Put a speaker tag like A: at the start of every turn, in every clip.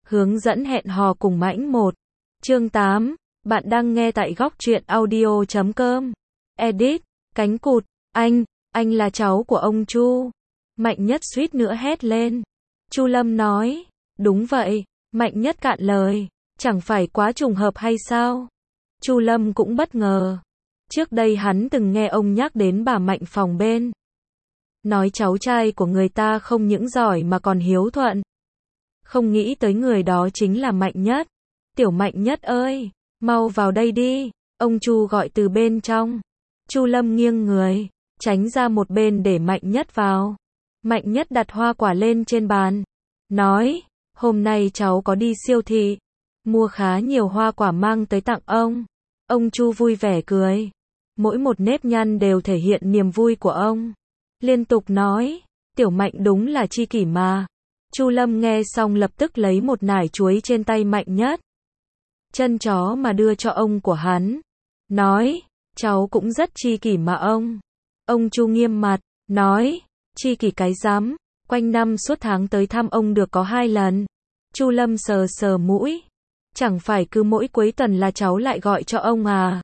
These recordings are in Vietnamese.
A: Hướng dẫn hẹn hò cùng Mãnh 1. Chương 8. Bạn đang nghe tại góc truyện audio.com. Edit. Cánh cụt. Anh là cháu của ông Chu. Mạnh Nhất suýt nữa hét lên. Chu Lâm nói. Đúng vậy. Mạnh Nhất cạn lời. Chẳng phải quá trùng hợp hay sao? Chu Lâm cũng bất ngờ. Trước đây hắn từng nghe ông nhắc đến bà Mạnh phòng bên. Nói cháu trai của người ta không những giỏi mà còn hiếu thuận. Không nghĩ tới người đó chính là Mạnh Nhất. Tiểu Mạnh Nhất ơi, mau vào đây đi, ông Chu gọi từ bên trong. Chu Lâm nghiêng người, tránh ra một bên để Mạnh Nhất vào. Mạnh Nhất đặt hoa quả lên trên bàn, nói, hôm nay cháu có đi siêu thị, mua khá nhiều hoa quả mang tới tặng ông. Ông Chu vui vẻ cười, mỗi một nếp nhăn đều thể hiện niềm vui của ông. Liên tục nói, Tiểu Mạnh đúng là tri kỷ mà. Chu Lâm nghe xong lập tức lấy một nải chuối trên tay Mạnh Nhất. Chân chó mà đưa cho ông của hắn. Nói, cháu cũng rất tri kỷ mà ông. Ông Chu nghiêm mặt, nói, tri kỷ cái rắm, quanh năm suốt tháng tới thăm ông được có 2 lần. Chu Lâm sờ sờ mũi. Chẳng phải cứ mỗi cuối tuần là cháu lại gọi cho ông à?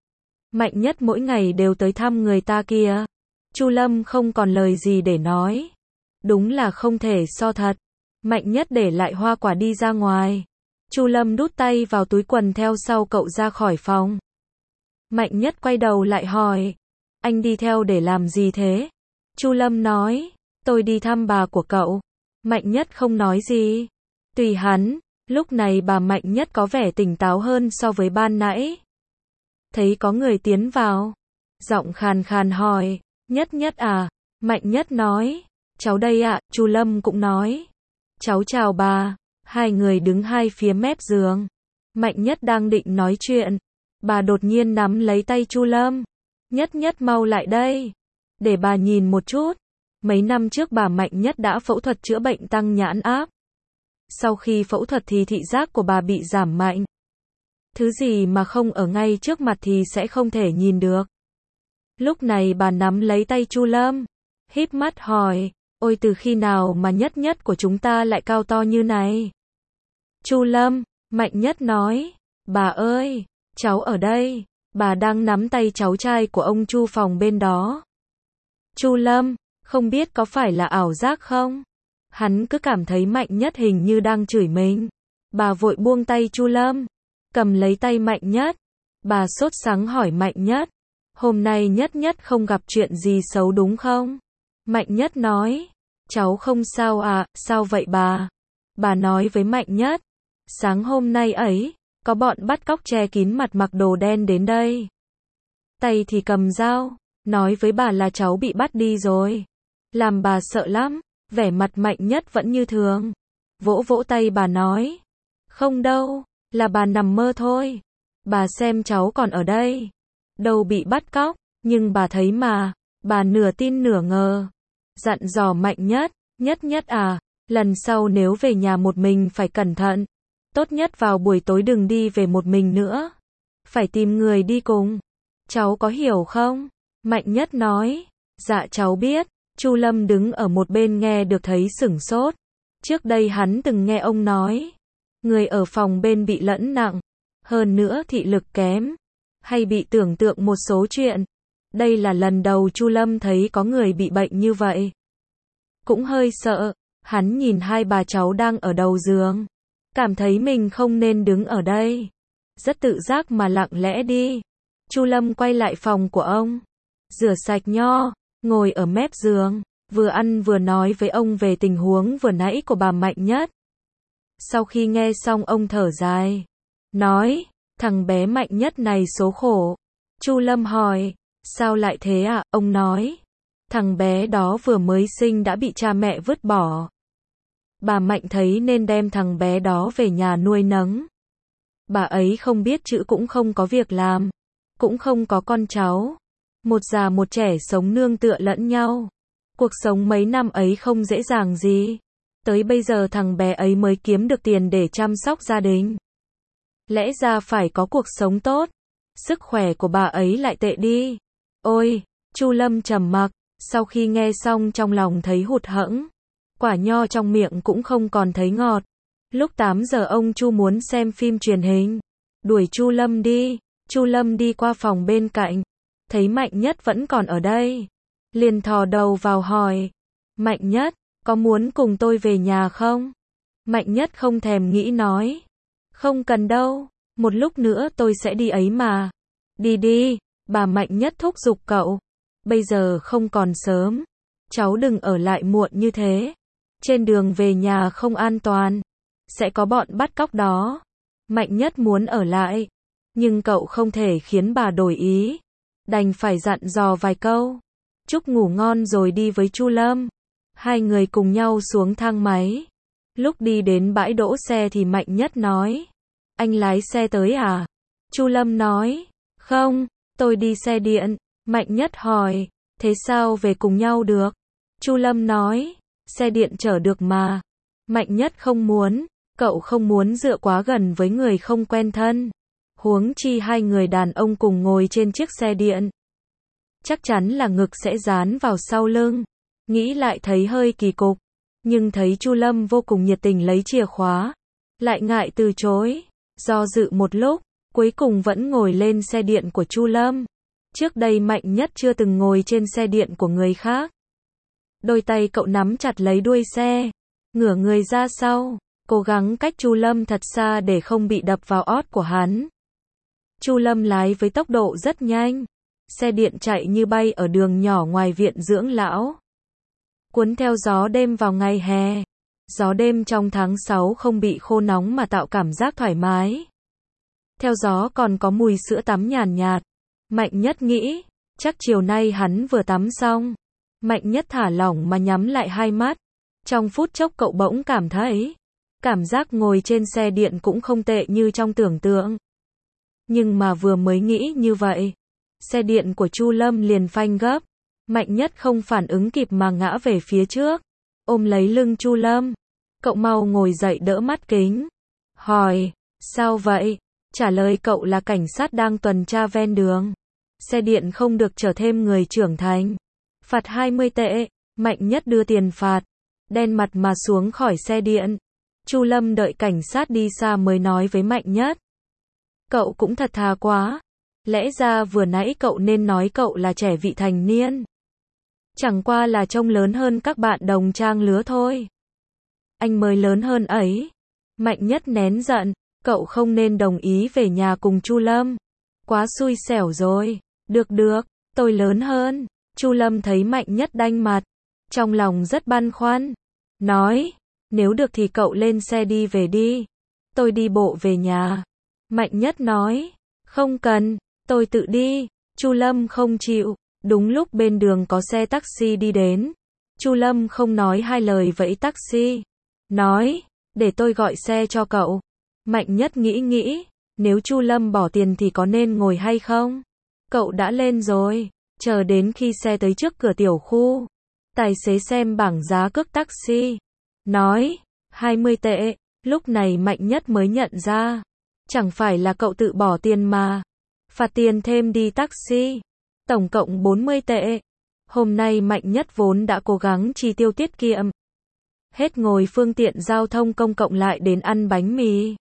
A: Mạnh Nhất mỗi ngày đều tới thăm người ta kia. Chu Lâm không còn lời gì để nói. Đúng là không thể so thật. Mạnh Nhất để lại hoa quả đi ra ngoài. Chu Lâm đút tay vào túi quần theo sau cậu ra khỏi phòng. Mạnh Nhất quay đầu lại hỏi. Anh đi theo để làm gì thế? Chu Lâm nói. Tôi đi thăm bà của cậu. Mạnh Nhất không nói gì. Tùy hắn. Lúc này bà Mạnh Nhất có vẻ tỉnh táo hơn so với ban nãy. Thấy có người tiến vào. Giọng khàn khàn hỏi. Nhất à? Mạnh Nhất nói. Cháu đây ạ, Chu Lâm cũng nói. Cháu chào bà. Hai người đứng hai phía mép giường. Mạnh Nhất đang định nói chuyện. Bà đột nhiên nắm lấy tay Chu Lâm. Nhất mau lại đây. Để bà nhìn một chút. Mấy năm trước bà Mạnh Nhất đã phẫu thuật chữa bệnh tăng nhãn áp. Sau khi phẫu thuật thì thị giác của bà bị giảm mạnh. Thứ gì mà không ở ngay trước mặt thì sẽ không thể nhìn được. Lúc này bà nắm lấy tay Chu Lâm. Híp mắt hỏi. Ôi từ khi nào mà Nhất của chúng ta lại cao to như này? Chu Lâm, Mạnh Nhất nói. Bà ơi, cháu ở đây. Bà đang nắm tay cháu trai của ông Chu phòng bên đó. Chu Lâm, không biết có phải là ảo giác không? Hắn cứ cảm thấy Mạnh Nhất hình như đang chửi mình. Bà vội buông tay Chu Lâm. Cầm lấy tay Mạnh Nhất. Bà sốt sắng hỏi Mạnh Nhất. Hôm nay Nhất không gặp chuyện gì xấu đúng không? Mạnh Nhất nói. Cháu không sao ạ, sao vậy bà? Bà nói với Mạnh Nhất. Sáng hôm nay ấy, có bọn bắt cóc che kín mặt mặc đồ đen đến đây. Tay thì cầm dao, nói với bà là cháu bị bắt đi rồi. Làm bà sợ lắm, vẻ mặt Mạnh Nhất vẫn như thường. Vỗ vỗ tay bà nói. Không đâu, là bà nằm mơ thôi. Bà xem cháu còn ở đây. Đâu bị bắt cóc, nhưng bà thấy mà. Bà nửa tin nửa ngờ. Dặn dò Mạnh Nhất. Nhất à, lần sau nếu về nhà một mình phải cẩn thận. Tốt nhất vào buổi tối đừng đi về một mình nữa. Phải tìm người đi cùng. Cháu có hiểu không? Mạnh Nhất nói. Dạ cháu biết. Chu Lâm đứng ở một bên nghe được thấy sửng sốt. Trước đây hắn từng nghe ông nói. Người ở phòng bên bị lẫn nặng. Hơn nữa thị lực kém. Hay bị tưởng tượng một số chuyện. Đây là lần đầu Chu Lâm thấy có người bị bệnh như vậy. Cũng hơi sợ. Hắn nhìn hai bà cháu đang ở đầu giường. Cảm thấy mình không nên đứng ở đây. Rất tự giác mà lặng lẽ đi. Chu Lâm quay lại phòng của ông. Rửa sạch nho. Ngồi ở mép giường. Vừa ăn vừa nói với ông về tình huống vừa nãy của bà Mạnh Nhất. Sau khi nghe xong ông thở dài. Nói. Thằng bé Mạnh Nhất này số khổ. Chu Lâm hỏi. Sao lại thế ạ? Ông nói. Thằng bé đó vừa mới sinh đã bị cha mẹ vứt bỏ. Bà Mạnh thấy nên đem thằng bé đó về nhà nuôi nấng. Bà ấy không biết chữ cũng không có việc làm. Cũng không có con cháu. Một già một trẻ sống nương tựa lẫn nhau. Cuộc sống mấy năm ấy không dễ dàng gì. Tới bây giờ thằng bé ấy mới kiếm được tiền để chăm sóc gia đình. Lẽ ra phải có cuộc sống tốt. Sức khỏe của bà ấy lại tệ đi. Ôi, Chu Lâm trầm mặc. Sau khi nghe xong trong lòng thấy hụt hẫng. Quả nho trong miệng cũng không còn thấy ngọt. Lúc 8 giờ ông Chu muốn xem phim truyền hình. Đuổi Chu Lâm đi. Chu Lâm đi qua phòng bên cạnh. Thấy Mạnh Nhất vẫn còn ở đây. Liền thò đầu vào hỏi. Mạnh Nhất, có muốn cùng tôi về nhà không? Mạnh Nhất không thèm nghĩ nói. Không cần đâu, một lúc nữa tôi sẽ đi ấy mà. Đi đi, bà Mạnh Nhất thúc giục cậu. Bây giờ không còn sớm. Cháu đừng ở lại muộn như thế. Trên đường về nhà không an toàn. Sẽ có bọn bắt cóc đó. Mạnh Nhất muốn ở lại. Nhưng cậu không thể khiến bà đổi ý. Đành phải dặn dò vài câu. Chúc ngủ ngon rồi đi với Chu Lâm. Hai người cùng nhau xuống thang máy. Lúc đi đến bãi đỗ xe thì Mạnh Nhất nói. Anh lái xe tới à? Chu Lâm nói. Không, tôi đi xe điện. Mạnh Nhất hỏi. Thế sao về cùng nhau được? Chu Lâm nói. Xe điện chở được mà. Mạnh Nhất không muốn. Cậu không muốn dựa quá gần với người không quen thân. Huống chi hai người đàn ông cùng ngồi trên chiếc xe điện. Chắc chắn là ngực sẽ dán vào sau lưng. Nghĩ lại thấy hơi kỳ cục. Nhưng thấy Chu Lâm vô cùng nhiệt tình lấy chìa khóa. Lại ngại từ chối. Do dự một lúc, cuối cùng vẫn ngồi lên xe điện của Chu Lâm. Trước đây Mạnh Nhất chưa từng ngồi trên xe điện của người khác. Đôi tay cậu nắm chặt lấy đuôi xe. Ngửa người ra sau. Cố gắng cách Chu Lâm thật xa để không bị đập vào ót của hắn. Chu Lâm lái với tốc độ rất nhanh. Xe điện chạy như bay ở đường nhỏ ngoài viện dưỡng lão. Cuốn theo gió đêm vào ngày hè. Gió đêm trong tháng 6 không bị khô nóng mà tạo cảm giác thoải mái. Theo gió còn có mùi sữa tắm nhàn nhạt. Mạnh Nhất nghĩ, chắc chiều nay hắn vừa tắm xong. Mạnh Nhất thả lỏng mà nhắm lại hai mắt. Trong phút chốc cậu bỗng cảm thấy, cảm giác ngồi trên xe điện cũng không tệ như trong tưởng tượng. Nhưng mà vừa mới nghĩ như vậy, xe điện của Chu Lâm liền phanh gấp. Mạnh Nhất không phản ứng kịp mà ngã về phía trước, ôm lấy lưng Chu Lâm. Cậu mau ngồi dậy đỡ mắt kính. Hỏi, sao vậy? Trả lời cậu là cảnh sát đang tuần tra ven đường. Xe điện không được chở thêm người trưởng thành. Phạt 20 tệ. Mạnh Nhất đưa tiền phạt. Đen mặt mà xuống khỏi xe điện. Chu Lâm đợi cảnh sát đi xa mới nói với Mạnh Nhất. Cậu cũng thật thà quá. Lẽ ra vừa nãy cậu nên nói cậu là trẻ vị thành niên. Chẳng qua là trông lớn hơn các bạn đồng trang lứa thôi. Anh mới lớn hơn ấy. Mạnh Nhất nén giận. Cậu không nên đồng ý về nhà cùng Chu Lâm. Quá xui xẻo rồi. Được, tôi lớn hơn. Chu Lâm thấy Mạnh Nhất đanh mặt. Trong lòng rất băn khoăn. Nói, nếu được thì cậu lên xe đi về đi. Tôi đi bộ về nhà. Mạnh Nhất nói, không cần, tôi tự đi. Chu Lâm không chịu. Đúng lúc bên đường có xe taxi đi đến. Chu Lâm không nói hai lời vẫy taxi. Nói, để tôi gọi xe cho cậu. Mạnh Nhất nghĩ, nếu Chu Lâm bỏ tiền thì có nên ngồi hay không? Cậu đã lên rồi. Chờ đến khi xe tới trước cửa tiểu khu. Tài xế xem bảng giá cước taxi. Nói, 20 tệ. Lúc này Mạnh Nhất mới nhận ra. Chẳng phải là cậu tự bỏ tiền mà. Phạt tiền thêm đi taxi. Tổng cộng 40 tệ. Hôm nay Mạnh Nhất vốn đã cố gắng chi tiêu tiết kiệm. Hết ngồi phương tiện giao thông công cộng lại đến ăn bánh mì.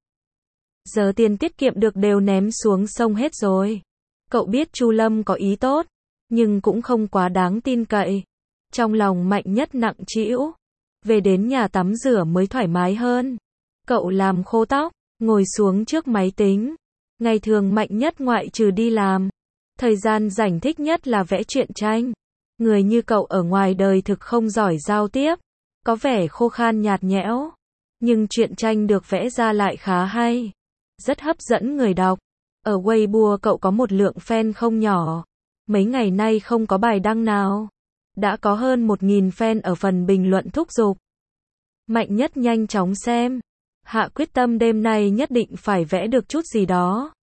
A: Giờ tiền tiết kiệm được đều ném xuống sông hết rồi. Cậu biết Chu Lâm có ý tốt, nhưng cũng không quá đáng tin cậy. Trong lòng Mạnh Nhất nặng trĩu. Về đến nhà tắm rửa mới thoải mái hơn. Cậu làm khô tóc, ngồi xuống trước máy tính. Ngày thường Mạnh Nhất ngoại trừ đi làm, thời gian rảnh thích nhất là vẽ truyện tranh. Người như cậu ở ngoài đời thực không giỏi giao tiếp, có vẻ khô khan nhạt nhẽo. Nhưng truyện tranh được vẽ ra lại khá hay, rất hấp dẫn người đọc. Ở Weibo cậu có một lượng fan không nhỏ. Mấy ngày nay không có bài đăng nào. Đã có hơn 1.000 fan ở phần bình luận thúc giục. Mạnh Nhất nhanh chóng xem. Hạ quyết tâm đêm nay nhất định phải vẽ được chút gì đó.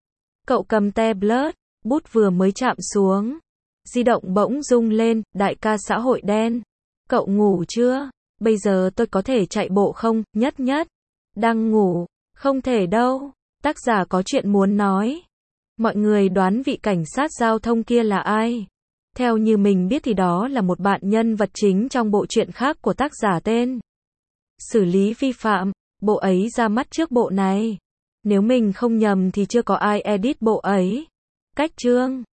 A: Cậu cầm tablet, bút vừa mới chạm xuống. Di động bỗng rung lên, đại ca xã hội đen. Cậu ngủ chưa? Bây giờ tôi có thể chạy bộ không? Nhất. Đang ngủ. Không thể đâu. Tác giả có chuyện muốn nói. Mọi người đoán vị cảnh sát giao thông kia là ai? Theo như mình biết thì đó là một bạn nhân vật chính trong bộ truyện khác của tác giả tên Xử lý vi phạm. bộ ấy ra mắt trước bộ này. Nếu mình không nhầm thì chưa có ai edit bộ ấy. Cách chương